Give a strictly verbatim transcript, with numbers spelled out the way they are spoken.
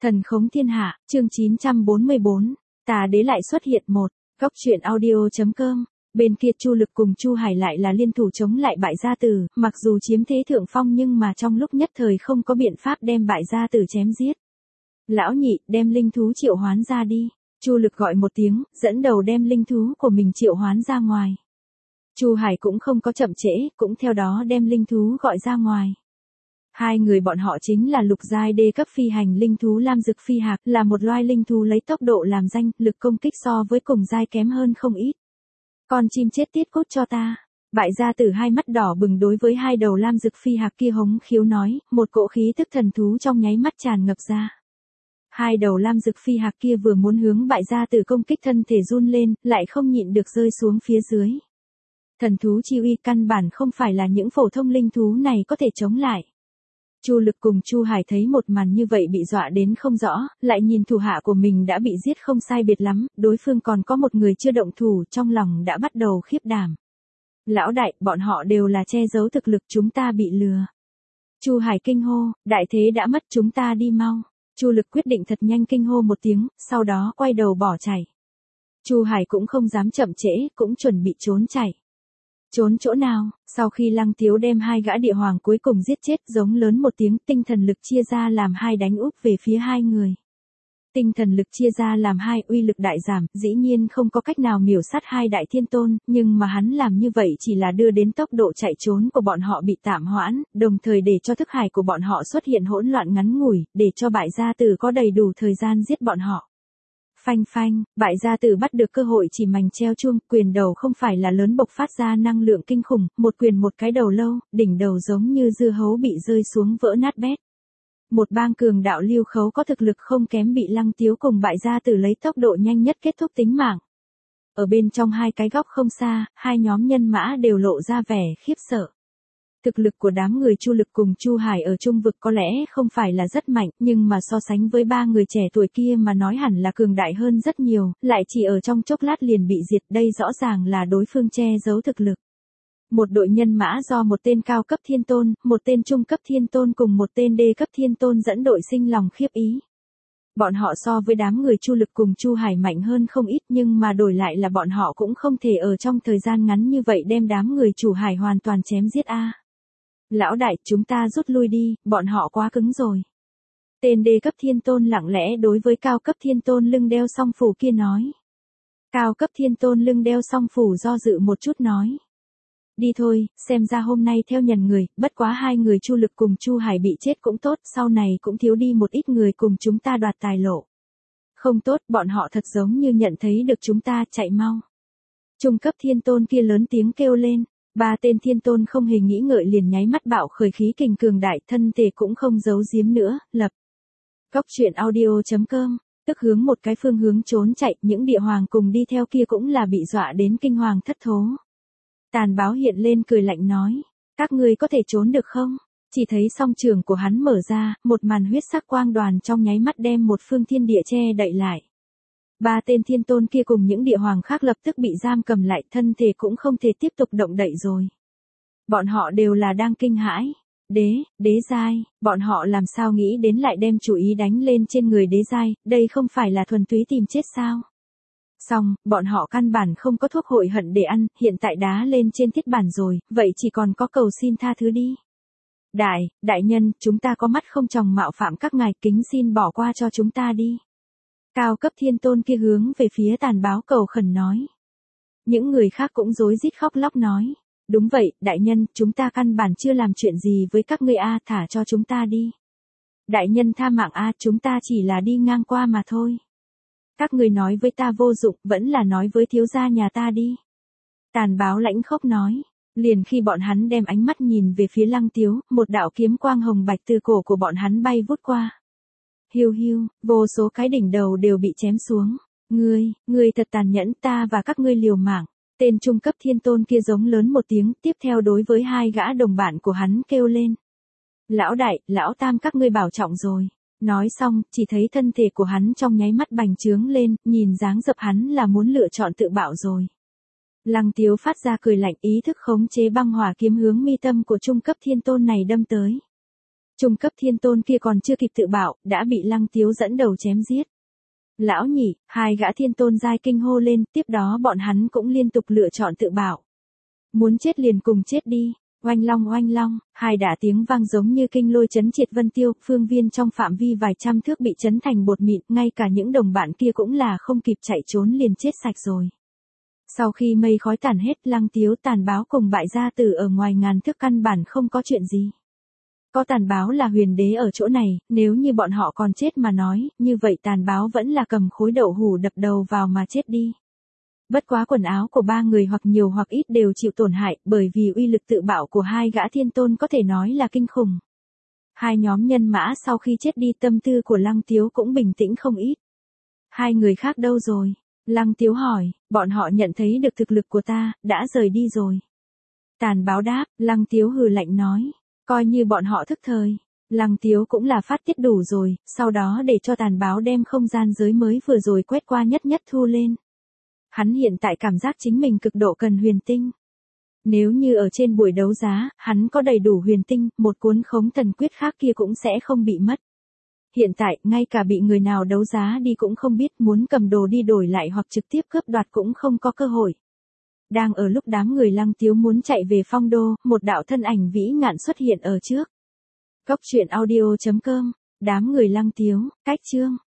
Thần khống thiên hạ, chương chín trăm bốn mươi bốn, tà đế lại xuất hiện một, góc truyện audio.com. Bên kia Chu Lực cùng Chu Hải lại là liên thủ chống lại Bại Gia Tử, mặc dù chiếm thế thượng phong nhưng mà trong lúc nhất thời không có biện pháp đem Bại Gia Tử chém giết. Lão nhị, đem linh thú triệu hoán ra đi. Chu Lực gọi một tiếng, dẫn đầu đem linh thú của mình triệu hoán ra ngoài. Chu Hải cũng không có chậm trễ, cũng theo đó đem linh thú gọi ra ngoài. Hai người bọn họ chính là lục giai đê cấp phi hành linh thú Lam Dực Phi Hạc, là một loài linh thú lấy tốc độ làm danh, lực công kích so với cùng giai kém hơn không ít. Con chim chết tiết cốt cho ta. Bại Gia Tử hai mắt đỏ bừng đối với hai đầu Lam Dực Phi Hạc kia hống khiếu nói, một cỗ khí tức thần thú trong nháy mắt tràn ngập ra. Hai đầu Lam Dực Phi Hạc kia vừa muốn hướng Bại Gia Tử công kích, thân thể run lên, lại không nhịn được rơi xuống phía dưới. Thần thú chi uy căn bản không phải là những phổ thông linh thú này có thể chống lại. Chu Lực cùng Chu Hải thấy một màn như vậy bị dọa đến không rõ, lại nhìn thủ hạ của mình đã bị giết không sai biệt lắm, đối phương còn có một người chưa động thủ, trong lòng đã bắt đầu khiếp đảm. Lão đại, bọn họ đều là che giấu thực lực, chúng ta bị lừa. Chu Hải kinh hô, đại thế đã mất, chúng ta đi mau. Chu Lực quyết định thật nhanh kinh hô một tiếng, sau đó quay đầu bỏ chạy. Chu Hải cũng không dám chậm trễ, cũng chuẩn bị trốn chạy. Trốn chỗ nào? Sau khi Lăng Tiếu đem hai gã địa hoàng cuối cùng giết chết, giống lớn một tiếng, tinh thần lực chia ra làm hai đánh úp về phía hai người. Tinh thần lực chia ra làm hai, uy lực đại giảm, dĩ nhiên không có cách nào miểu sát hai đại thiên tôn, nhưng mà hắn làm như vậy chỉ là đưa đến tốc độ chạy trốn của bọn họ bị tạm hoãn, đồng thời để cho thức hải của bọn họ xuất hiện hỗn loạn ngắn ngủi, để cho Bại Gia Tử có đầy đủ thời gian giết bọn họ. Phanh phanh, Bại Gia Tử bắt được cơ hội chỉ mảnh treo chuông, quyền đầu không phải là lớn bộc phát ra năng lượng kinh khủng, một quyền một cái đầu lâu, đỉnh đầu giống như dưa hấu bị rơi xuống vỡ nát bét. Một bang cường đạo Lưu Khấu có thực lực không kém bị Lăng Tiếu cùng Bại Gia Tử lấy tốc độ nhanh nhất kết thúc tính mạng. Ở bên trong hai cái góc không xa, hai nhóm nhân mã đều lộ ra vẻ khiếp sợ. Thực lực của đám người Chu Lực cùng Chu Hải ở trung vực có lẽ không phải là rất mạnh, nhưng mà so sánh với ba người trẻ tuổi kia mà nói hẳn là cường đại hơn rất nhiều, lại chỉ ở trong chốc lát liền bị diệt, đây rõ ràng là đối phương che giấu thực lực. Một đội nhân mã do một tên cao cấp thiên tôn, một tên trung cấp thiên tôn cùng một tên đê cấp thiên tôn dẫn đội sinh lòng khiếp ý. Bọn họ so với đám người Chu Lực cùng Chu Hải mạnh hơn không ít, nhưng mà đổi lại là bọn họ cũng không thể ở trong thời gian ngắn như vậy đem đám người Chu Hải hoàn toàn chém giết a. Lão đại, chúng ta rút lui đi, bọn họ quá cứng rồi. Tên đê cấp thiên tôn lặng lẽ đối với cao cấp thiên tôn lưng đeo song phủ kia nói. Cao cấp thiên tôn lưng đeo song phủ do dự một chút nói. Đi thôi, xem ra hôm nay theo nhần người, bất quá hai người Chu Lực cùng Chu Hải bị chết cũng tốt, sau này cũng thiếu đi một ít người cùng chúng ta đoạt tài lộ. Không tốt, bọn họ thật giống như nhận thấy được chúng ta, chạy mau. Trung cấp thiên tôn kia lớn tiếng kêu lên. Ba tên thiên tôn không hề nghĩ ngợi liền nháy mắt bạo khởi khí kình cường đại, thân thể cũng không giấu giếm nữa, lập. Góc truyện audio.com, tức hướng một cái phương hướng trốn chạy, những địa hoàng cùng đi theo kia cũng là bị dọa đến kinh hoàng thất thố. Tàn Báo hiện lên cười lạnh nói, các ngươi có thể trốn được không? Chỉ thấy song trường của hắn mở ra, một màn huyết sắc quang đoàn trong nháy mắt đem một phương thiên địa che đậy lại. Ba tên thiên tôn kia cùng những địa hoàng khác lập tức bị giam cầm lại, thân thể cũng không thể tiếp tục động đậy rồi. Bọn họ đều là đang kinh hãi. Đế, đế giai, bọn họ làm sao nghĩ đến lại đem chủ ý đánh lên trên người đế giai, đây không phải là thuần túy tìm chết sao? Xong, bọn họ căn bản không có thuốc hội hận để ăn, hiện tại đá lên trên thiết bản rồi, vậy chỉ còn có cầu xin tha thứ đi. Đại, đại nhân, chúng ta có mắt không tròng mạo phạm các ngài, kính xin bỏ qua cho chúng ta đi. Cao cấp thiên tôn kia hướng về phía Tàn Báo cầu khẩn nói. Những người khác cũng rối rít khóc lóc nói. Đúng vậy, đại nhân, chúng ta căn bản chưa làm chuyện gì với các ngươi a, thả cho chúng ta đi. Đại nhân tha mạng a, chúng ta chỉ là đi ngang qua mà thôi. Các ngươi nói với ta vô dụng, vẫn là nói với thiếu gia nhà ta đi. Tàn Báo lãnh khốc nói. Liền khi bọn hắn đem ánh mắt nhìn về phía Lăng Tiếu, một đạo kiếm quang hồng bạch từ cổ của bọn hắn bay vút qua. Hiu hiu, vô số cái đỉnh đầu đều bị chém xuống. Ngươi, ngươi thật tàn nhẫn, ta và các ngươi liều mạng. Tên trung cấp thiên tôn kia giống lớn một tiếng, tiếp theo đối với hai gã đồng bạn của hắn kêu lên. Lão đại, lão tam các ngươi bảo trọng rồi. Nói xong, chỉ thấy thân thể của hắn trong nháy mắt bành trướng lên, nhìn dáng dấp hắn là muốn lựa chọn tự bạo rồi. Lăng Tiếu phát ra cười lạnh, ý thức khống chế băng hỏa kiếm hướng mi tâm của trung cấp thiên tôn này đâm tới. Trung cấp thiên tôn kia còn chưa kịp tự bảo, đã bị Lăng Tiếu dẫn đầu chém giết. Lão nhị, hai gã thiên tôn giai kinh hô lên, tiếp đó bọn hắn cũng liên tục lựa chọn tự bảo. Muốn chết liền cùng chết đi. Oanh long oanh long, hai đả tiếng vang giống như kinh lôi chấn triệt vân tiêu, phương viên trong phạm vi vài trăm thước bị chấn thành bột mịn, ngay cả những đồng bạn kia cũng là không kịp chạy trốn liền chết sạch rồi. Sau khi mây khói tàn hết, Lăng Tiếu Tàn Báo cùng bại gia tử ở ngoài ngàn thước căn bản không có chuyện gì. Có Tàn Báo là huyền đế ở chỗ này, nếu như bọn họ còn chết mà nói, như vậy Tàn Báo vẫn là cầm khối đậu hủ đập đầu vào mà chết đi. Bất quá quần áo của ba người hoặc nhiều hoặc ít đều chịu tổn hại, bởi vì uy lực tự bạo của hai gã thiên tôn có thể nói là kinh khủng. Hai nhóm nhân mã sau khi chết đi, tâm tư của Lăng Tiếu cũng bình tĩnh không ít. Hai người khác đâu rồi? Lăng Tiếu hỏi, bọn họ nhận thấy được thực lực của ta, đã rời đi rồi. Tàn Báo đáp, Lăng Tiếu hừ lạnh nói, coi như bọn họ thức thời. Lăng Tiếu cũng là phát tiết đủ rồi, sau đó để cho Tàn Báo đem không gian giới mới vừa rồi quét qua nhất nhất thu lên. Hắn hiện tại cảm giác chính mình cực độ cần huyền tinh. Nếu như ở trên buổi đấu giá, hắn có đầy đủ huyền tinh, một cuốn khống thần quyết khác kia cũng sẽ không bị mất. Hiện tại, ngay cả bị người nào đấu giá đi cũng không biết, muốn cầm đồ đi đổi lại hoặc trực tiếp cướp đoạt cũng không có cơ hội. Đang ở lúc đám người Lăng Tiếu muốn chạy về phong đô, một đạo thân ảnh vĩ ngạn xuất hiện ở trước. Cốc truyện audio chấm com, đám người Lăng Tiếu, cách chương.